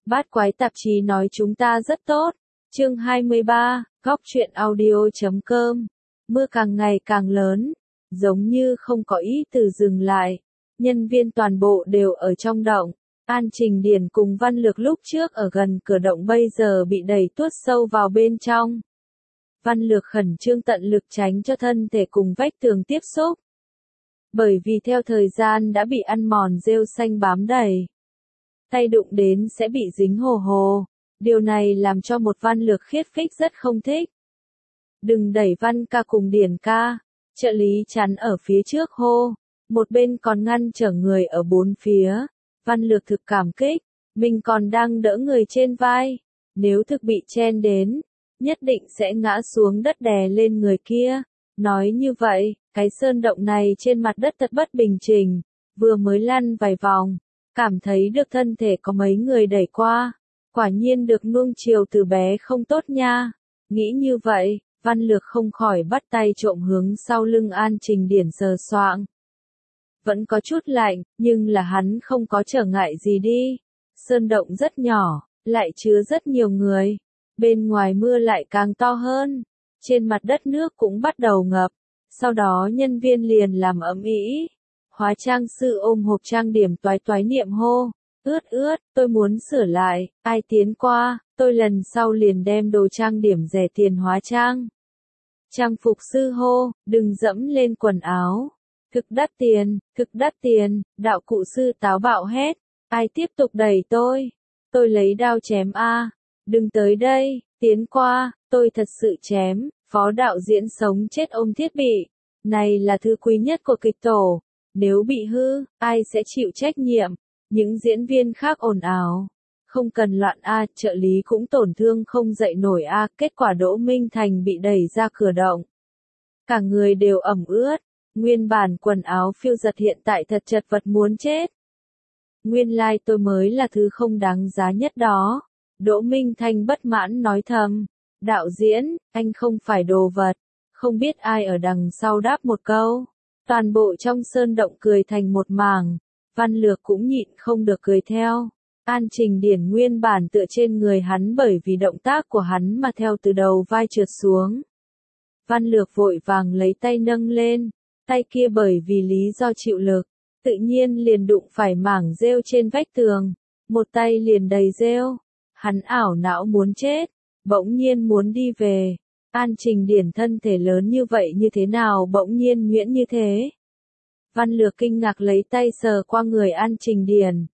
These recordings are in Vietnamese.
Bát Quái tạp chí nói chúng ta rất tốt. Chương 23, Góc truyện audio.com. Mưa càng ngày càng lớn, giống như không có ý từ dừng lại. Nhân viên toàn bộ đều ở trong động. An Trình Điển cùng Văn Lược lúc trước ở gần cửa động bây giờ bị đẩy tuốt sâu vào bên trong. Văn Lược khẩn trương tận lực tránh cho thân thể cùng vách tường tiếp xúc. Bởi vì theo thời gian đã bị ăn mòn rêu xanh bám đầy. Tay đụng đến sẽ bị dính hồ hồ. Điều này làm cho một Văn Lược khiết phích rất không thích. Đừng đẩy Văn ca cùng Điển ca. Trợ lý chắn ở phía trước hô. Một bên còn ngăn trở người ở bốn phía. Văn Lược thực cảm kích. Mình còn đang đỡ người trên vai. Nếu thực bị chen đến, nhất định sẽ ngã xuống đất đè lên người kia. Nói như vậy, cái sơn động này trên mặt đất thật bất bình trình. Vừa mới lăn vài vòng. Cảm thấy được thân thể có mấy người đẩy qua. Quả nhiên được nuông chiều từ bé không tốt nha. Nghĩ như vậy, Văn Lược không khỏi bắt tay trộm hướng sau lưng An Trình Điển sờ soạng. Vẫn có chút lạnh, nhưng là hắn không có trở ngại gì đi. Sơn động rất nhỏ, lại chứa rất nhiều người. Bên ngoài mưa lại càng to hơn. Trên mặt đất nước cũng bắt đầu ngập. Sau đó nhân viên liền làm ầm ĩ. Hóa trang sư ôm hộp trang điểm toái toái niệm hô. Ướt, tôi muốn sửa lại, ai tiến qua, tôi lần sau liền đem đồ trang điểm rẻ tiền hóa trang. Trang phục sư hô, đừng dẫm lên quần áo. Thực đắt tiền, đạo cụ sư táo bạo hét. Ai tiếp tục đẩy tôi lấy đao chém a. Đừng tới đây, tiến qua, tôi thật sự chém. Phó đạo diễn sống chết ôm thiết bị. Này là thứ quý nhất của kịch tổ. Nếu bị hư, ai sẽ chịu trách nhiệm? Những diễn viên khác ồn ào. Không cần loạn a, trợ lý cũng tổn thương không dậy nổi a, kết quả Đỗ Minh Thành bị đẩy ra cửa động. Cả người đều ẩm ướt, nguyên bản quần áo phiêu giật hiện tại thật chật vật muốn chết. Nguyên lai tôi mới là thứ không đáng giá nhất đó. Đỗ Minh Thành bất mãn nói thầm. Đạo diễn, anh không phải đồ vật. Không biết ai ở đằng sau đáp một câu. Toàn bộ trong sơn động cười thành một mảng. Văn Lược cũng nhịn không được cười theo. An Trình Điển nguyên bản tựa trên người hắn bởi vì động tác của hắn mà theo từ đầu vai trượt xuống. Văn Lược vội vàng lấy tay nâng lên. Tay kia bởi vì lý do chịu lực, tự nhiên liền đụng phải mảng rêu trên vách tường. Một tay liền đầy rêu. Hắn ảo não muốn chết. Bỗng nhiên muốn đi về. An Trình Điển thân thể lớn như vậy như thế nào bỗng nhiên nhuyễn như thế? Văn Lược kinh ngạc lấy tay sờ qua người An Trình Điển.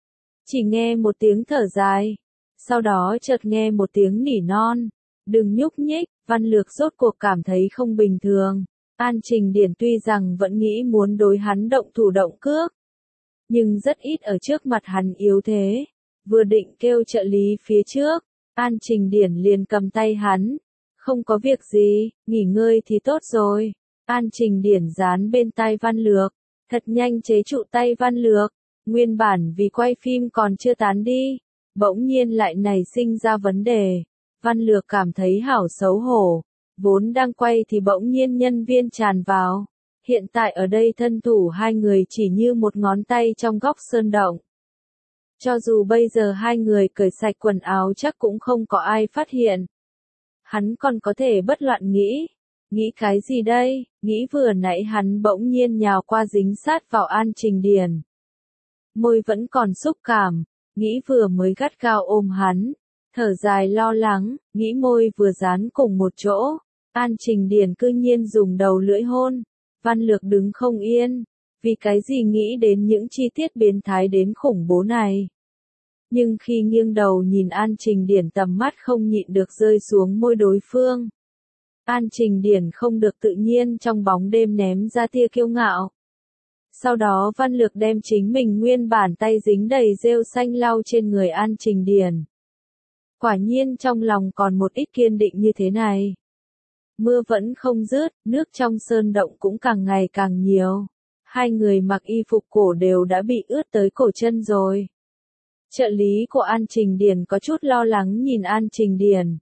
Chỉ nghe một tiếng thở dài. Sau đó chợt nghe một tiếng nỉ non. Đừng nhúc nhích, Văn Lược rốt cuộc cảm thấy không bình thường. An Trình Điển tuy rằng vẫn nghĩ muốn đối hắn động thủ động cước. Nhưng rất ít ở trước mặt hắn yếu thế. Vừa định kêu trợ lý phía trước. An Trình Điển liền cầm tay hắn. Không có việc gì, nghỉ ngơi thì tốt rồi. An Trình Điển dán bên tai Văn Lược. Thật nhanh chế trụ tay Văn Lược. Nguyên bản vì quay phim còn chưa tán đi. Bỗng nhiên lại nảy sinh ra vấn đề. Văn Lược cảm thấy hảo xấu hổ. Vốn đang quay thì bỗng nhiên nhân viên tràn vào. Hiện tại ở đây thân thủ hai người chỉ như một ngón tay trong góc sơn động. Cho dù bây giờ hai người cởi sạch quần áo chắc cũng không có ai phát hiện. Hắn còn có thể bất loạn nghĩ. Nghĩ cái gì đây? Nghĩ vừa nãy hắn bỗng nhiên nhào qua dính sát vào An Trình Điển. Môi vẫn còn xúc cảm. Nghĩ vừa mới gắt gao ôm hắn. Thở dài lo lắng. Nghĩ môi vừa dán cùng một chỗ. An Trình Điển cư nhiên dùng đầu lưỡi hôn. Văn Lược đứng không yên. Vì cái gì nghĩ đến những chi tiết biến thái đến khủng bố này. Nhưng khi nghiêng đầu nhìn An Trình Điển tầm mắt không nhịn được rơi xuống môi đối phương. An Trình Điển không được tự nhiên trong bóng đêm ném ra tia kiêu ngạo. Sau đó Văn Lược đem chính mình nguyên bản tay dính đầy rêu xanh lau trên người An Trình Điển. Quả nhiên trong lòng còn một ít kiên định như thế này. Mưa vẫn không dứt, nước trong sơn động cũng càng ngày càng nhiều. Hai người mặc y phục cổ đều đã bị ướt tới cổ chân rồi. Trợ lý của An Trình Điển có chút lo lắng nhìn An Trình Điển.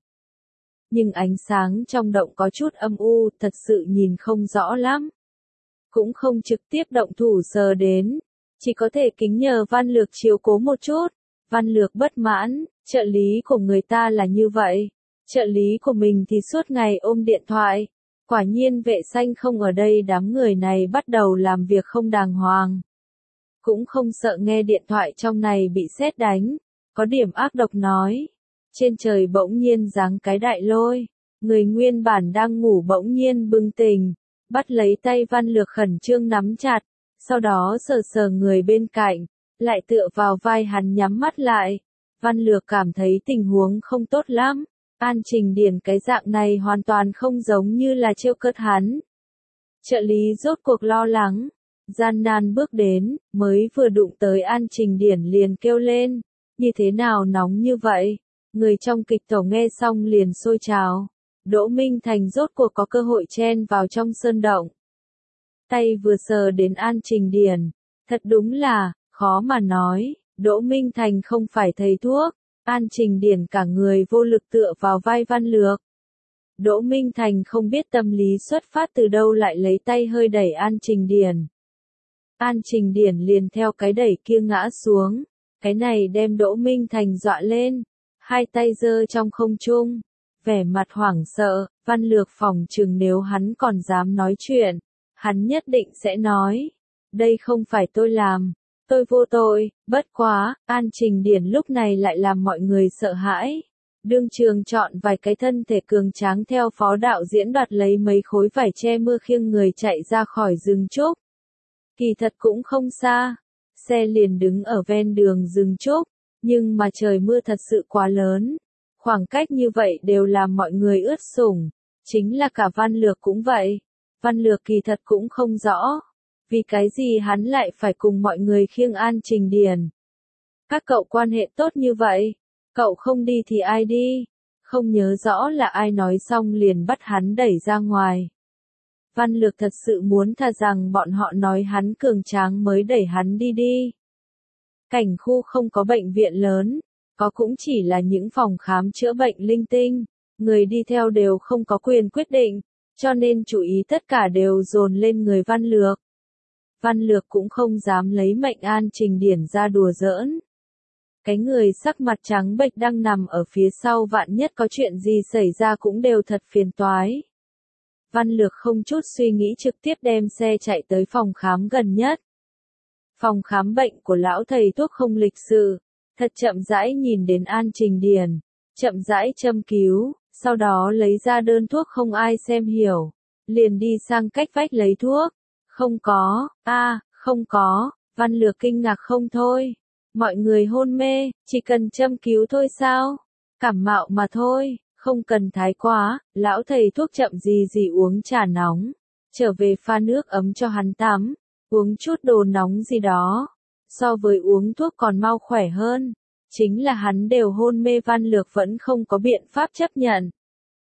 Nhưng ánh sáng trong động có chút âm u, thật sự nhìn không rõ lắm. Cũng không trực tiếp động thủ sờ đến. Chỉ có thể kính nhờ Văn Lược chiếu cố một chút. Văn Lược bất mãn, trợ lý của người ta là như vậy. Trợ lý của mình thì suốt ngày ôm điện thoại. Quả nhiên vệ xanh không ở đây, đám người này bắt đầu làm việc không đàng hoàng. Cũng không sợ nghe điện thoại trong này bị sét đánh. Có điểm ác độc nói. Trên trời bỗng nhiên giáng cái đại lôi. Người nguyên bản đang ngủ bỗng nhiên bừng tỉnh. Bắt lấy tay Văn Lược khẩn trương nắm chặt. Sau đó sờ sờ người bên cạnh. Lại tựa vào vai hắn nhắm mắt lại. Văn Lược cảm thấy tình huống không tốt lắm. An Trình Điển cái dạng này hoàn toàn không giống như là trêu cợt hắn. Trợ lý rốt cuộc lo lắng. Gian nan bước đến, mới vừa đụng tới An Trình Điển liền kêu lên. Như thế nào nóng như vậy? Người trong kịch tổ nghe xong liền sôi trào. Đỗ Minh Thành rốt cuộc có cơ hội chen vào trong sơn động. Tay vừa sờ đến An Trình Điển. Thật đúng là, khó mà nói, Đỗ Minh Thành không phải thầy thuốc. An Trình Điển cả người vô lực tựa vào vai Văn Lược. Đỗ Minh Thành không biết tâm lý xuất phát từ đâu lại lấy tay hơi đẩy An Trình Điển. An Trình Điển liền theo cái đẩy kia ngã xuống. Cái này đem Đỗ Minh Thành dọa lên. Hai tay giơ trong không trung. Vẻ mặt hoảng sợ, Văn Lược phỏng chừng nếu hắn còn dám nói chuyện. Hắn nhất định sẽ nói. Đây không phải tôi làm. Tôi vô tội, bất quá, An Trình Điển lúc này lại làm mọi người sợ hãi. Đương trường chọn vài cái thân thể cường tráng theo phó đạo diễn đoạt lấy mấy khối vải che mưa khiêng người chạy ra khỏi rừng trúc. Kỳ thật cũng không xa, xe liền đứng ở ven đường rừng trúc, nhưng mà trời mưa thật sự quá lớn. Khoảng cách như vậy đều làm mọi người ướt sũng, chính là cả Văn Lược cũng vậy. Văn Lược kỳ thật cũng không rõ. Vì cái gì hắn lại phải cùng mọi người khiêng An Trình Điển? Các cậu quan hệ tốt như vậy, cậu không đi thì ai đi? Không nhớ rõ là ai nói xong liền bắt hắn đẩy ra ngoài. Văn Lược thật sự muốn thà rằng bọn họ nói hắn cường tráng mới đẩy hắn đi. Cảnh khu không có bệnh viện lớn, có cũng chỉ là những phòng khám chữa bệnh linh tinh, người đi theo đều không có quyền quyết định, cho nên chú ý tất cả đều dồn lên người Văn Lược. Văn Lược cũng không dám lấy mệnh An Trình Điển ra đùa giỡn. Cái người sắc mặt trắng bệch đang nằm ở phía sau vạn nhất có chuyện gì xảy ra cũng đều thật phiền toái. Văn Lược không chút suy nghĩ trực tiếp đem xe chạy tới phòng khám gần nhất. Phòng khám bệnh của lão thầy thuốc không lịch sự, thật chậm rãi nhìn đến An Trình Điển, chậm rãi châm cứu, sau đó lấy ra đơn thuốc không ai xem hiểu, liền đi sang cách vách lấy thuốc. Không có, không có, Văn Lược kinh ngạc không thôi. Mọi người hôn mê, chỉ cần châm cứu thôi sao? Cảm mạo mà thôi, không cần thái quá, lão thầy thuốc chậm gì uống trà nóng. Trở về pha nước ấm cho hắn tắm, uống chút đồ nóng gì đó. So với uống thuốc còn mau khỏe hơn. Chính là hắn đều hôn mê, Văn Lược vẫn không có biện pháp chấp nhận.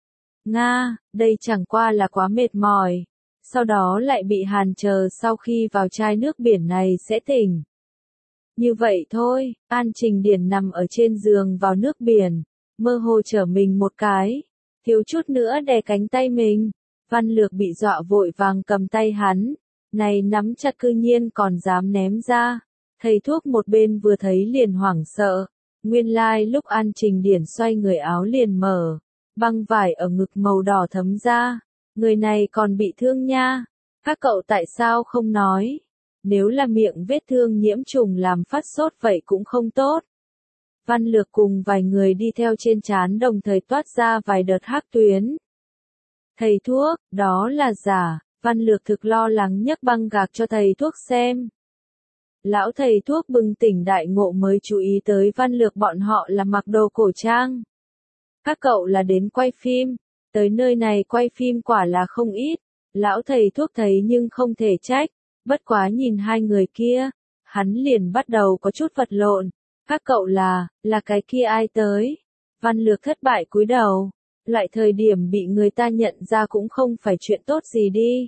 Nga, đây chẳng qua là quá mệt mỏi. Sau đó lại bị hàn chờ, sau khi vào chai nước biển này sẽ tỉnh. Như vậy thôi, An Trình Điển nằm ở trên giường vào nước biển, mơ hồ trở mình một cái, thiếu chút nữa đè cánh tay mình. Văn Lược bị dọa vội vàng cầm tay hắn, này nắm chặt cư nhiên còn dám ném ra. Thầy thuốc một bên vừa thấy liền hoảng sợ, nguyên lai lúc An Trình Điển xoay người áo liền mở, băng vải ở ngực màu đỏ thấm ra. Người này còn bị thương nha. Các cậu tại sao không nói? Nếu là miệng vết thương nhiễm trùng làm phát sốt vậy cũng không tốt. Văn Lược cùng vài người đi theo trên trán đồng thời toát ra vài đợt hắc tuyến. Thầy thuốc, đó là giả. Văn Lược thực lo lắng nhấc băng gạc cho thầy thuốc xem. Lão thầy thuốc bừng tỉnh đại ngộ mới chú ý tới Văn Lược bọn họ là mặc đồ cổ trang. Các cậu là đến quay phim. Tới nơi này quay phim quả là không ít. Lão thầy thuốc thấy nhưng không thể trách. Bất quá nhìn hai người kia, hắn liền bắt đầu có chút vật lộn. Các cậu là cái kia ai tới? Văn Lược thất bại cúi đầu. Loại thời điểm bị người ta nhận ra cũng không phải chuyện tốt gì đi.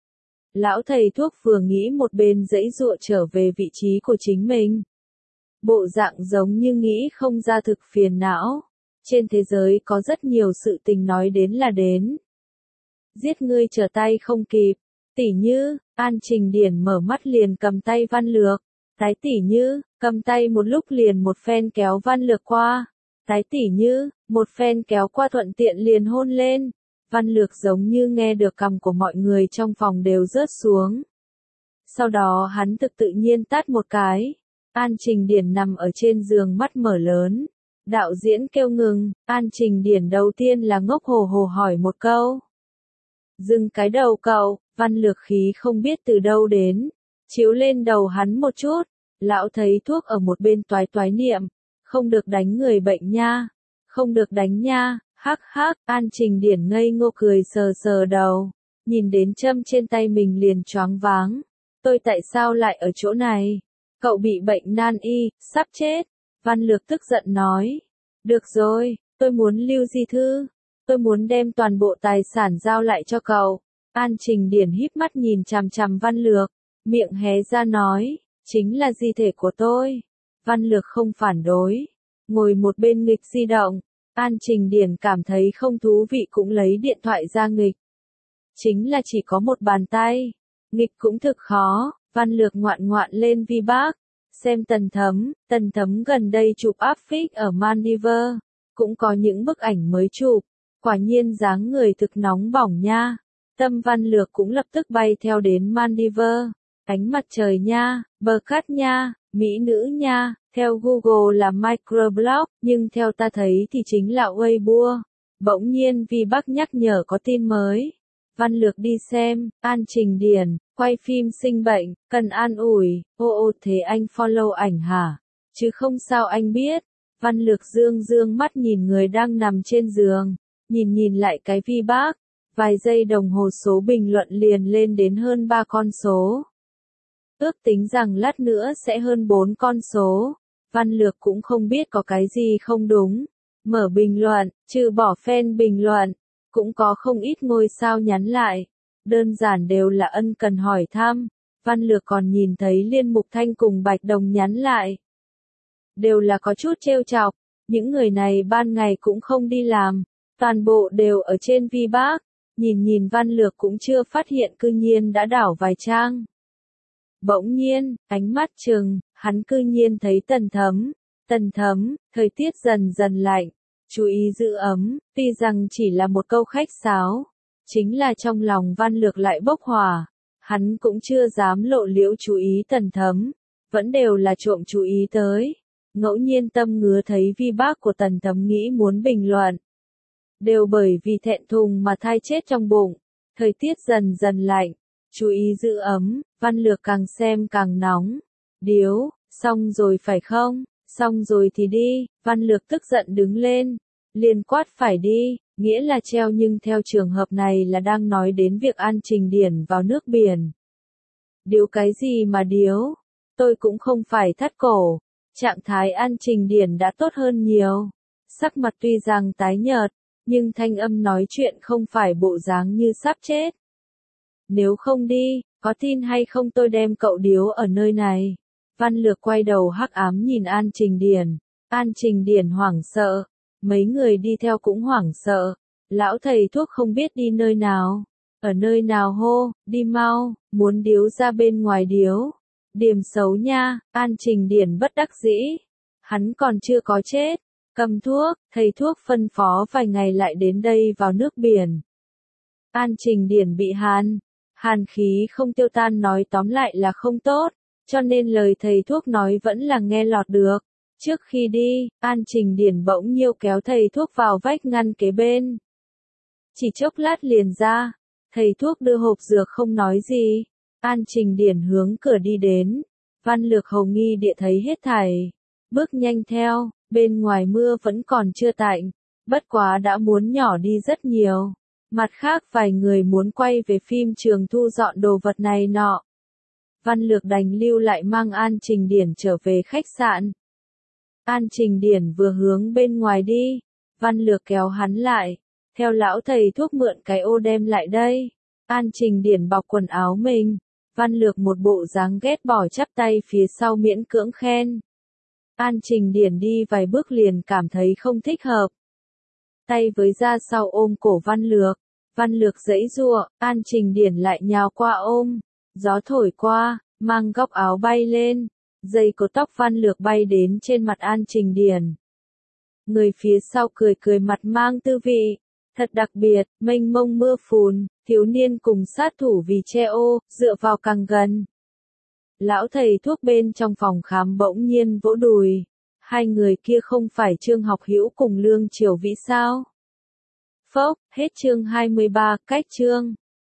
Lão thầy thuốc vừa nghĩ một bên giãy giụa trở về vị trí của chính mình. Bộ dạng giống như nghĩ không ra, thực phiền não. Trên thế giới có rất nhiều sự tình nói đến là đến. Giết ngươi trở tay không kịp. Tỉ như, An Trình Điển mở mắt liền cầm tay Văn Lược. Tái tỷ như, cầm tay một lúc liền một phen kéo Văn Lược qua. Tái tỷ như, một phen kéo qua thuận tiện liền hôn lên. Văn Lược giống như nghe được cằm của mọi người trong phòng đều rớt xuống. Sau đó hắn tự nhiên tát một cái. An Trình Điển nằm ở trên giường mắt mở lớn. Đạo diễn kêu ngừng, An Trình Điển đầu tiên là ngốc hồ hồ hỏi một câu. Dừng cái đầu cậu, Văn Lược khí không biết từ đâu đến. Chiếu lên đầu hắn một chút, lão thấy thuốc ở một bên toái toái niệm. Không được đánh người bệnh nha, không được đánh nha, hắc hắc, An Trình Điển ngây ngô cười sờ sờ đầu. Nhìn đến châm trên tay mình liền choáng váng. Tôi tại sao lại ở chỗ này? Cậu bị bệnh nan y, sắp chết. Văn Lược tức giận nói. Được rồi, tôi muốn lưu di thư. Tôi muốn đem toàn bộ tài sản giao lại cho cậu. An Trình Điển híp mắt nhìn chằm chằm Văn Lược, miệng hé ra nói, chính là di thể của tôi. Văn Lược không phản đối, ngồi một bên nghịch di động. An Trình Điển cảm thấy không thú vị cũng lấy điện thoại ra nghịch. Chính là chỉ có một bàn tay, nghịch cũng thực khó. Văn Lược ngoạn ngoạn lên Vbipak, xem Tần Thấm gần đây chụp áp phích ở Maldives, cũng có những bức ảnh mới chụp, quả nhiên dáng người thực nóng bỏng nha. Tâm Văn Lược cũng lập tức bay theo đến Maldives, ánh mặt trời nha, bờ cát nha, mỹ nữ nha, theo Google là microblog, nhưng theo ta thấy thì chính là Weibo. Bỗng nhiên Vbipak nhắc nhở có tin mới. Văn Lược đi xem, An Trình Điển, quay phim sinh bệnh, cần an ủi, ô thế anh follow ảnh hả? Chứ không sao anh biết. Văn Lược dương mắt nhìn người đang nằm trên giường, nhìn lại cái Vbipak, vài giây đồng hồ số bình luận liền lên đến hơn 3 con số. Ước tính rằng lát nữa sẽ hơn 4 con số. Văn Lược cũng không biết có cái gì không đúng. Mở bình luận, trừ bỏ fan bình luận, cũng có không ít ngôi sao nhắn lại. Đơn giản đều là ân cần hỏi thăm. Văn Lược còn nhìn thấy Liên Mục Thanh cùng Bạch Đồng nhắn lại. Đều là có chút trêu chọc, những người này ban ngày cũng không đi làm, toàn bộ đều ở trên Vbipak. Nhìn Văn Lược cũng chưa phát hiện cư nhiên đã đảo vài trang. Bỗng nhiên, ánh mắt trừng, hắn cư nhiên thấy Tần Thấm, thời tiết dần dần lạnh, chú ý giữ ấm, tuy rằng chỉ là một câu khách sáo, chính là trong lòng Văn Lược lại bốc hỏa, hắn cũng chưa dám lộ liễu chú ý Tần Thấm, vẫn đều là trộm chú ý tới, ngẫu nhiên tâm ngứa thấy Vbipak của Tần Thấm nghĩ muốn bình luận. Đều bởi vì thẹn thùng mà thai chết trong bụng, thời tiết dần dần lạnh, chú ý giữ ấm, Văn Lược càng xem càng nóng. Điếu, xong rồi phải không? Xong rồi thì đi. Văn Lược tức giận đứng lên, liền quát phải đi, nghĩa là treo, nhưng theo trường hợp này là đang nói đến việc An Trình Điển vào nước biển. Điếu cái gì mà điếu? Tôi cũng không phải thắt cổ. Trạng thái An Trình Điển đã tốt hơn nhiều. Sắc mặt tuy rằng tái nhợt, nhưng thanh âm nói chuyện không phải bộ dáng như sắp chết. Nếu không đi, có tin hay không tôi đem cậu điếu ở nơi này. Văn Lược quay đầu hắc ám nhìn An Trình Điển. An Trình Điển hoảng sợ. Mấy người đi theo cũng hoảng sợ. Lão thầy thuốc không biết đi nơi nào. Ở nơi nào hô, đi mau, muốn điếu ra bên ngoài điếu. Điểm xấu nha, An Trình Điển bất đắc dĩ. Hắn còn chưa có chết. Cầm thuốc, thầy thuốc phân phó vài ngày lại đến đây vào nước biển. An Trình Điển bị hàn khí không tiêu tan, nói tóm lại là không tốt, cho nên lời thầy thuốc nói vẫn là nghe lọt được. Trước khi đi, An Trình Điển bỗng nhiêu kéo thầy thuốc vào vách ngăn kế bên. Chỉ chốc lát liền ra, thầy thuốc đưa hộp dược không nói gì. An Trình Điển hướng cửa đi đến. Văn Lược hầu nghi địa thấy hết thảy, bước nhanh theo. Bên ngoài mưa vẫn còn chưa tạnh, bất quá đã muốn nhỏ đi rất nhiều. Mặt khác vài người muốn quay về phim trường thu dọn đồ vật này nọ. Văn Lược đành lưu lại mang An Trình Điển trở về khách sạn. An Trình Điển vừa hướng bên ngoài đi, Văn Lược kéo hắn lại, theo lão thầy thuốc mượn cái ô đem lại đây. An Trình Điển bọc quần áo mình, Văn Lược một bộ dáng ghét bỏ chắp tay phía sau miễn cưỡng khen. An Trình Điển đi vài bước liền cảm thấy không thích hợp. Tay với ra sau ôm cổ Văn Lược giãy giụa, An Trình Điển lại nhào qua ôm. Gió thổi qua, mang góc áo bay lên. Dây cột tóc Văn Lược bay đến trên mặt An Trình Điền. Người phía sau cười cười mặt mang tư vị. Thật đặc biệt, mênh mông mưa phùn, thiếu niên cùng sát thủ vì che ô, dựa vào càng gần. Lão thầy thuốc bên trong phòng khám bỗng nhiên vỗ đùi. Hai người kia không phải Trương Học Hữu cùng Lương Triều Vĩ sao? Phốc, hết chương 23, cách chương.